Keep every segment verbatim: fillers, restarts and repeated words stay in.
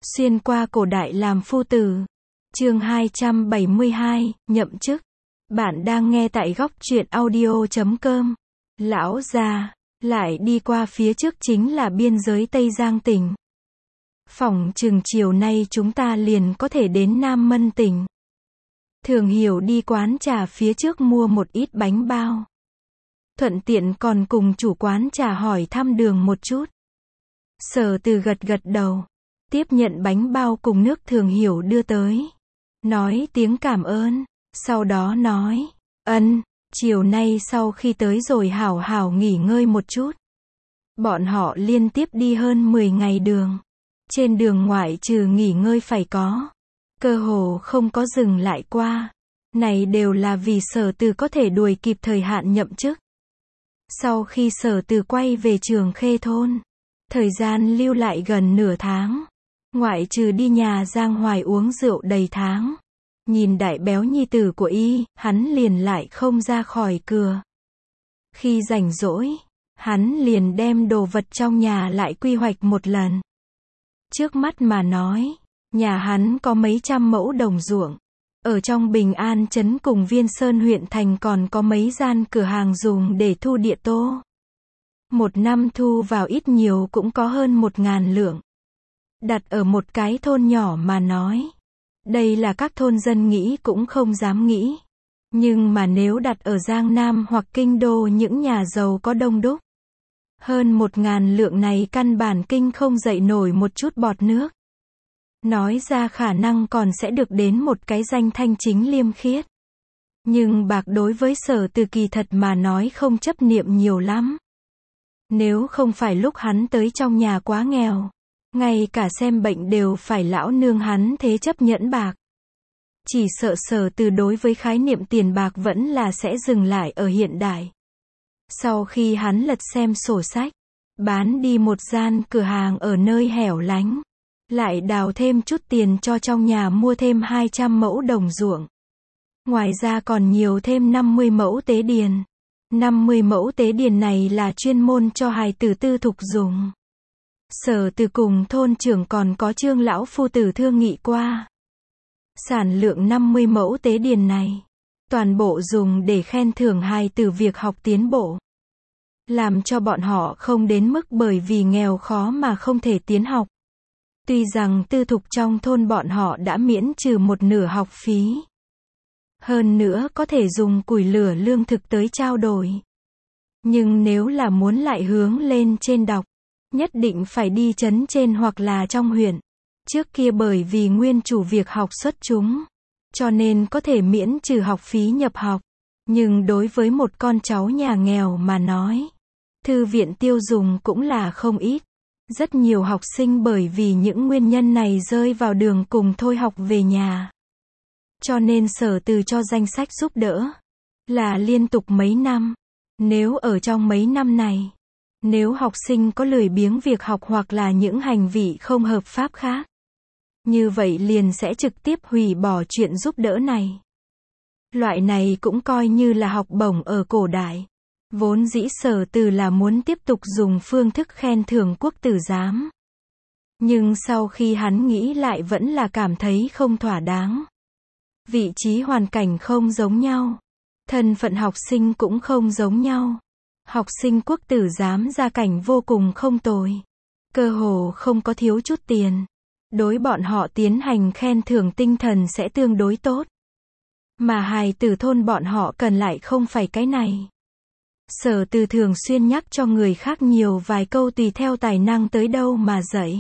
Xuyên qua cổ đại làm phu tử. Chương hai trăm bảy mươi hai, nhậm chức. Bạn đang nghe tại góc truyện audio chấm com. Lão già, lại đi qua phía trước chính là biên giới Tây Giang tỉnh. Phỏng chừng chiều nay chúng ta liền có thể đến Nam Mân tỉnh. Thường Hiểu đi quán trà phía trước mua một ít bánh bao. Thuận tiện còn cùng chủ quán trà hỏi thăm đường một chút. Sở Từ gật gật đầu, tiếp nhận bánh bao cùng nước Thường Hiểu đưa tới. Nói tiếng cảm ơn, sau đó nói, ân, chiều nay sau khi tới rồi hảo hảo nghỉ ngơi một chút. Bọn họ liên tiếp đi hơn mười ngày đường. Trên đường ngoại trừ nghỉ ngơi phải có, cơ hồ không có dừng lại qua. Này đều là vì Sở Từ có thể đuổi kịp thời hạn nhậm chức. Sau khi Sở Từ quay về Trường Khê thôn, thời gian lưu lại gần nửa tháng. Ngoại trừ đi nhà Giang Hoài uống rượu đầy tháng. Nhìn đại béo nhi tử của y, hắn liền lại không ra khỏi cửa. Khi rảnh rỗi, hắn liền đem đồ vật trong nhà lại quy hoạch một lần. Trước mắt mà nói, nhà hắn có mấy trăm mẫu đồng ruộng. Ở trong Bình An trấn cùng Viên Sơn huyện thành còn có mấy gian cửa hàng dùng để thu địa tô. Một năm thu vào ít nhiều cũng có hơn một ngàn lượng. Đặt ở một cái thôn nhỏ mà nói, đây là các thôn dân nghĩ cũng không dám nghĩ. Nhưng mà nếu đặt ở Giang Nam hoặc Kinh Đô những nhà giàu có đông đúc, hơn một ngàn lượng này căn bản kinh không dậy nổi một chút bọt nước. Nói ra khả năng còn sẽ được đến một cái danh thanh chính liêm khiết. Nhưng bạc đối với Sở Từ kỳ thật mà nói không chấp niệm nhiều lắm. Nếu không phải lúc hắn tới trong nhà quá nghèo, ngay cả xem bệnh đều phải lão nương hắn thế chấp nhẫn bạc. Chỉ sợ Sở Từ đối với khái niệm tiền bạc vẫn là sẽ dừng lại ở hiện đại. Sau khi hắn lật xem sổ sách, bán đi một gian cửa hàng ở nơi hẻo lánh, lại đào thêm chút tiền cho trong nhà mua thêm hai trăm mẫu đồng ruộng. Ngoài ra còn nhiều thêm năm mươi mẫu tế điền. năm mươi mẫu tế điền này là chuyên môn cho hài tử tư thục dùng. Sở Từ cùng thôn trưởng còn có Trương lão phu tử thương nghị qua. Sản lượng năm mươi mẫu tế điền này, toàn bộ dùng để khen thưởng hài tử việc học tiến bộ. Làm cho bọn họ không đến mức bởi vì nghèo khó mà không thể tiến học. Tuy rằng tư thục trong thôn bọn họ đã miễn trừ một nửa học phí. Hơn nữa có thể dùng củi lửa lương thực tới trao đổi. Nhưng nếu là muốn lại hướng lên trên đọc, nhất định phải đi trấn trên hoặc là trong huyện. Trước kia bởi vì nguyên chủ việc học xuất chúng, cho nên có thể miễn trừ học phí nhập học. Nhưng đối với một con cháu nhà nghèo mà nói, thư viện tiêu dùng cũng là không ít. Rất nhiều học sinh bởi vì những nguyên nhân này rơi vào đường cùng thôi học về nhà. Cho nên Sở Từ cho danh sách giúp đỡ là liên tục mấy năm. Nếu ở trong mấy năm này, nếu học sinh có lười biếng việc học hoặc là những hành vi không hợp pháp khác, như vậy liền sẽ trực tiếp hủy bỏ chuyện giúp đỡ này. Loại này cũng coi như là học bổng ở cổ đại. Vốn dĩ Sở Từ là muốn tiếp tục dùng phương thức khen thưởng quốc tử giám. Nhưng sau khi hắn nghĩ lại vẫn là cảm thấy không thỏa đáng. Vị trí hoàn cảnh không giống nhau. Thân phận học sinh cũng không giống nhau. Học sinh quốc tử giám gia cảnh vô cùng không tồi. Cơ hồ không có thiếu chút tiền. Đối bọn họ tiến hành khen thưởng tinh thần sẽ tương đối tốt. Mà hài tử thôn bọn họ cần lại không phải cái này. Sở Từ thường xuyên nhắc cho người khác nhiều vài câu tùy theo tài năng tới đâu mà dạy.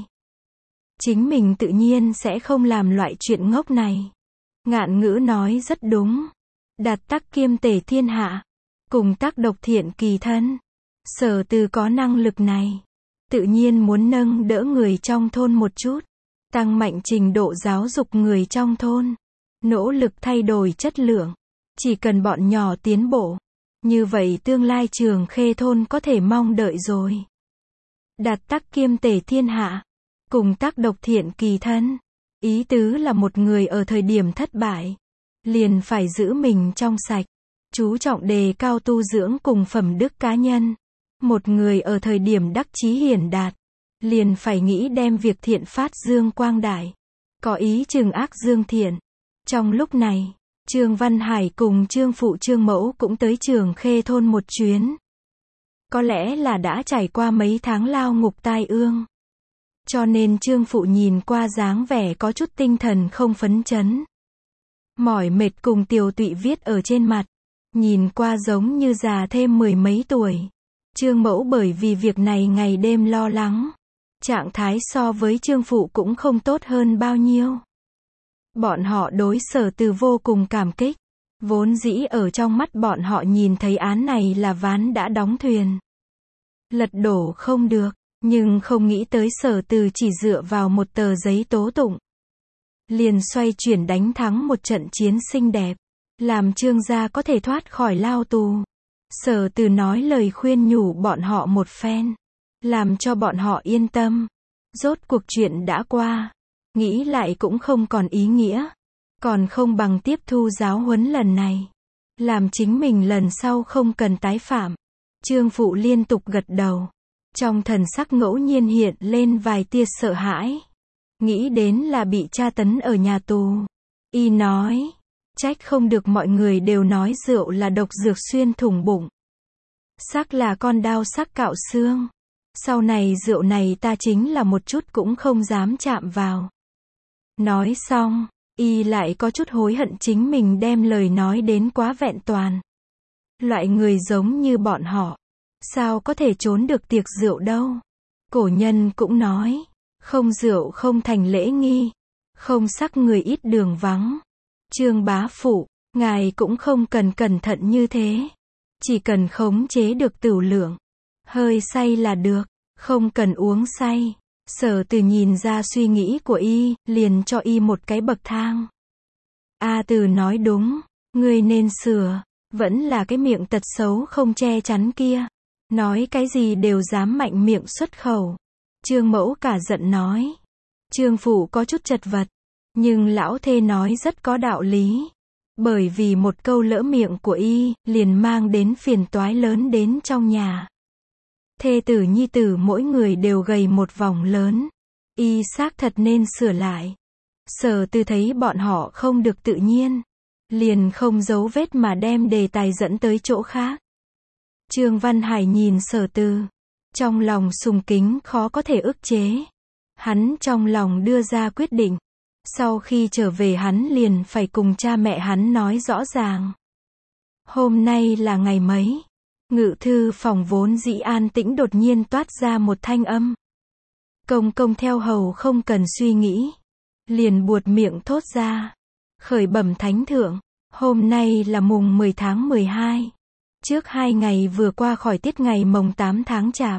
Chính mình tự nhiên sẽ không làm loại chuyện ngốc này. Ngạn ngữ nói rất đúng. Đạt tắc kiêm tể thiên hạ, cùng tác độc thiện kỳ thân. Sở Từ có năng lực này, tự nhiên muốn nâng đỡ người trong thôn một chút, tăng mạnh trình độ giáo dục người trong thôn, nỗ lực thay đổi chất lượng. Chỉ cần bọn nhỏ tiến bộ, như vậy tương lai Trường Khê thôn có thể mong đợi rồi. Đạt tắc kiêm tể thiên hạ, cùng tác độc thiện kỳ thân. Ý tứ là một người ở thời điểm thất bại, liền phải giữ mình trong sạch, chú trọng đề cao tu dưỡng cùng phẩm đức cá nhân. Một người ở thời điểm đắc chí hiển đạt, liền phải nghĩ đem việc thiện phát dương quang đại, có ý trừng ác dương thiện. Trong lúc này, Trương Văn Hải cùng Trương Phụ Trương Mẫu cũng tới Trường Khê thôn một chuyến. Có lẽ là đã trải qua mấy tháng lao ngục tai ương, cho nên Trương Phụ nhìn qua dáng vẻ có chút tinh thần không phấn chấn. Mỏi mệt cùng tiều tụy viết ở trên mặt, nhìn qua giống như già thêm mười mấy tuổi. Trương Mẫu bởi vì việc này ngày đêm lo lắng, trạng thái so với Trương Phụ cũng không tốt hơn bao nhiêu. Bọn họ đối Sở Từ vô cùng cảm kích, vốn dĩ ở trong mắt bọn họ nhìn thấy án này là ván đã đóng thuyền, lật đổ không được, nhưng không nghĩ tới Sở Từ chỉ dựa vào một tờ giấy tố tụng, liền xoay chuyển đánh thắng một trận chiến xinh đẹp, làm Trương gia có thể thoát khỏi lao tù. Sở Từ nói lời khuyên nhủ bọn họ một phen, làm cho bọn họ yên tâm. Rốt cuộc chuyện đã qua, nghĩ lại cũng không còn ý nghĩa, còn không bằng tiếp thu giáo huấn lần này, làm chính mình lần sau không cần tái phạm. Trương Phụ liên tục gật đầu, trong thần sắc ngẫu nhiên hiện lên vài tia sợ hãi, nghĩ đến là bị tra tấn ở nhà tù. Y nói, trách không được mọi người đều nói rượu là độc dược xuyên thủng bụng, sắc là con đao sắc cạo xương. Sau này rượu này ta chính là một chút cũng không dám chạm vào. Nói xong, y lại có chút hối hận chính mình đem lời nói đến quá vẹn toàn. Loại người giống như bọn họ, sao có thể trốn được tiệc rượu đâu. Cổ nhân cũng nói, không rượu không thành lễ nghi, không sắc người ít đường vắng. Trương bá phụ, ngài cũng không cần cẩn thận như thế. Chỉ cần khống chế được tửu lượng, hơi say là được, không cần uống say. Sở Từ nhìn ra suy nghĩ của y, liền cho y một cái bậc thang. A Từ nói đúng, ngươi nên sửa, vẫn là cái miệng tật xấu không che chắn kia. Nói cái gì đều dám mạnh miệng xuất khẩu. Trương Mẫu cả giận nói. Trương Phụ có chút chật vật, nhưng lão thê nói rất có đạo lý. Bởi vì một câu lỡ miệng của y, liền mang đến phiền toái lớn đến trong nhà. Thê tử nhi tử mỗi người đều gầy một vòng lớn. Y xác thật nên sửa lại. Sở Từ thấy bọn họ không được tự nhiên, liền không giấu vết mà đem đề tài dẫn tới chỗ khác. Trương Văn Hải nhìn Sở Từ, trong lòng sùng kính khó có thể ức chế. Hắn trong lòng đưa ra quyết định, sau khi trở về hắn liền phải cùng cha mẹ hắn nói rõ ràng. Hôm nay là ngày mấy? Ngự thư phòng vốn dĩ an tĩnh đột nhiên toát ra một thanh âm. Công công theo hầu không cần suy nghĩ, liền buột miệng thốt ra. Khởi bẩm thánh thượng, hôm nay là mùng mười tháng mười hai. Trước hai ngày vừa qua khỏi tiết ngày mồng tám tháng chạp.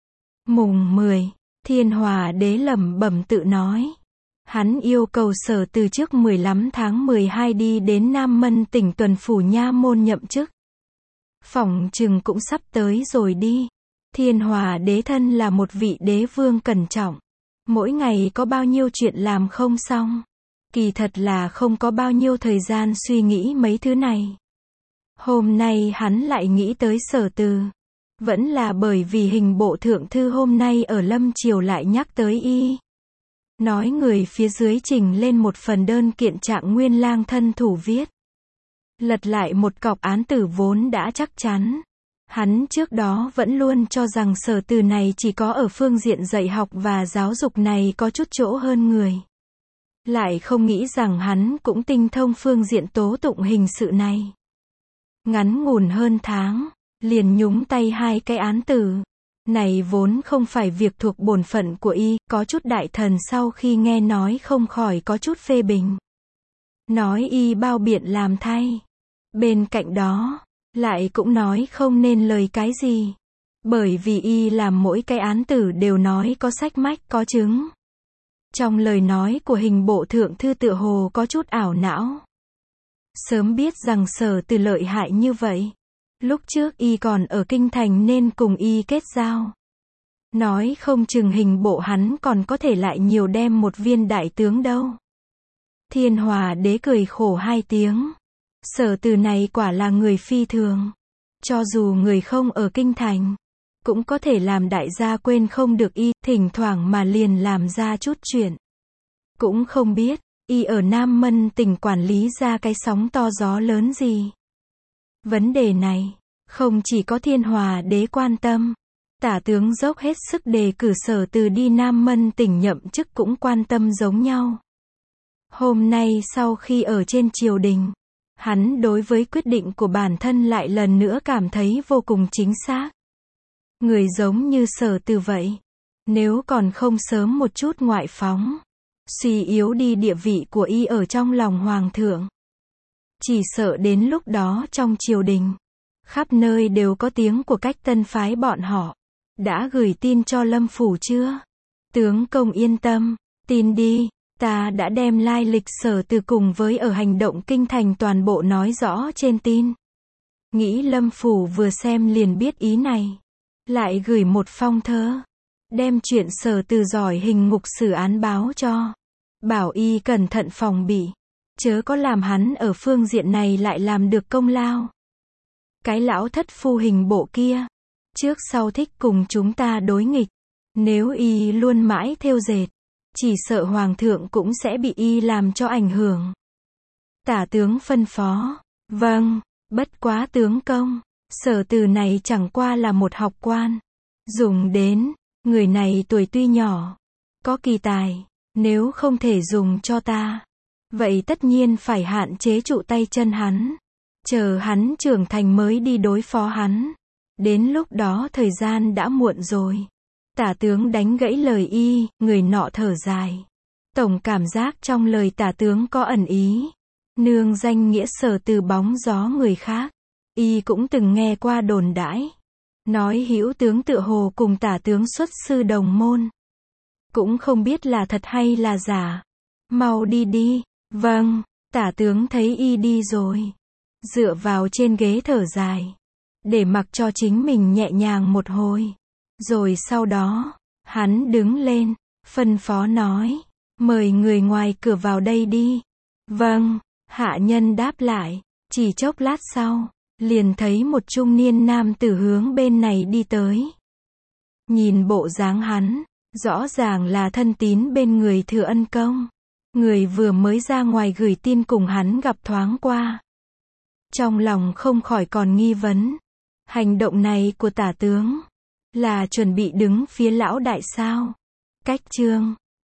Mùng mười, Thiên Hòa đế lẩm bẩm tự nói. Hắn yêu cầu Sở Từ trước mười lăm tháng mười hai đi đến Nam Mân tỉnh tuần phủ nha môn nhậm chức. Phỏng chừng cũng sắp tới rồi đi. Thiên Hòa đế thân là một vị đế vương cẩn trọng, mỗi ngày có bao nhiêu chuyện làm không xong, kỳ thật là không có bao nhiêu thời gian suy nghĩ mấy thứ này. Hôm nay hắn lại nghĩ tới Sở Từ, vẫn là bởi vì hình bộ thượng thư hôm nay ở Lâm Triều lại nhắc tới y. Nói người phía dưới trình lên một phần đơn kiện Trạng Nguyên lang thân thủ viết. Lật lại một cọc án tử vốn đã chắc chắn. Hắn trước đó vẫn luôn cho rằng Sở Từ này chỉ có ở phương diện dạy học và giáo dục này có chút chỗ hơn người. Lại không nghĩ rằng hắn cũng tinh thông phương diện tố tụng hình sự này. Ngắn ngủn hơn tháng, liền nhúng tay hai cái án tử. Này vốn không phải việc thuộc bổn phận của y, có chút đại thần sau khi nghe nói không khỏi có chút phê bình. Nói y bao biện làm thay. Bên cạnh đó, lại cũng nói không nên lời cái gì. Bởi vì y làm mỗi cái án tử đều nói có sách mách có chứng. Trong lời nói của hình bộ thượng thư tựa hồ có chút ảo não. Sớm biết rằng Sở Từ lợi hại như vậy. Lúc trước y còn ở kinh thành nên cùng y kết giao. Nói không chừng hình bộ hắn còn có thể lại nhiều đem một viên đại tướng đâu. Thiên Hòa đế cười khổ hai tiếng. Sở Từ này quả là người phi thường. Cho dù người không ở kinh thành, cũng có thể làm đại gia quên không được y, thỉnh thoảng mà liền làm ra chút chuyện. Cũng không biết, y ở Nam Mân tỉnh quản lý ra cái sóng to gió lớn gì. Vấn đề này, không chỉ có Thiên Hòa đế quan tâm, tả tướng dốc hết sức đề cử Sở Từ đi Nam Mân tỉnh nhậm chức cũng quan tâm giống nhau. Hôm nay sau khi ở trên triều đình, hắn đối với quyết định của bản thân lại lần nữa cảm thấy vô cùng chính xác. Người giống như Sở Từ vậy, nếu còn không sớm một chút ngoại phóng, suy yếu đi địa vị của y ở trong lòng hoàng thượng, chỉ sợ đến lúc đó trong triều đình, khắp nơi đều có tiếng của Cách Tân phái bọn họ. Đã gửi tin cho Lâm Phủ chưa? Tướng công yên tâm, tin đi, ta đã đem lai lịch Sở Từ cùng với ở hành động kinh thành toàn bộ nói rõ trên tin. Nghĩ Lâm Phủ vừa xem liền biết ý này. Lại gửi một phong thơ, đem chuyện Sở Từ giỏi hình ngục xử án báo cho. Bảo y cẩn thận phòng bị, chớ có làm hắn ở phương diện này lại làm được công lao. Cái lão thất phu hình bộ kia, trước sau thích cùng chúng ta đối nghịch. Nếu y luôn mãi thêu dệt, chỉ sợ hoàng thượng cũng sẽ bị y làm cho ảnh hưởng. Tả tướng phân phó, vâng, bất quá tướng công, Sở Từ này chẳng qua là một học quan. Dùng đến, người này tuổi tuy nhỏ, có kỳ tài, nếu không thể dùng cho ta, vậy tất nhiên phải hạn chế trụ tay chân hắn. Chờ hắn trưởng thành mới đi đối phó hắn. Đến lúc đó thời gian đã muộn rồi. Tả tướng đánh gãy lời y, người nọ thở dài. Tổng cảm giác trong lời tả tướng có ẩn ý. Nương danh nghĩa Sở Từ bóng gió người khác. Y cũng từng nghe qua đồn đãi. Nói hữu tướng tựa hồ cùng tả tướng xuất sư đồng môn. Cũng không biết là thật hay là giả. Mau đi đi. Vâng, tả tướng thấy y đi rồi. Dựa vào trên ghế thở dài. Để mặc cho chính mình nhẹ nhàng một hồi. Rồi sau đó, hắn đứng lên, phân phó nói, mời người ngoài cửa vào đây đi. Vâng, hạ nhân đáp lại, chỉ chốc lát sau, liền thấy một trung niên nam tử hướng bên này đi tới. Nhìn bộ dáng hắn, rõ ràng là thân tín bên người Thừa Ân Công. Người vừa mới ra ngoài gửi tin cùng hắn gặp thoáng qua. Trong lòng không khỏi còn nghi vấn. Hành động này của tả tướng là chuẩn bị đứng phía lão đại sao? Cách chương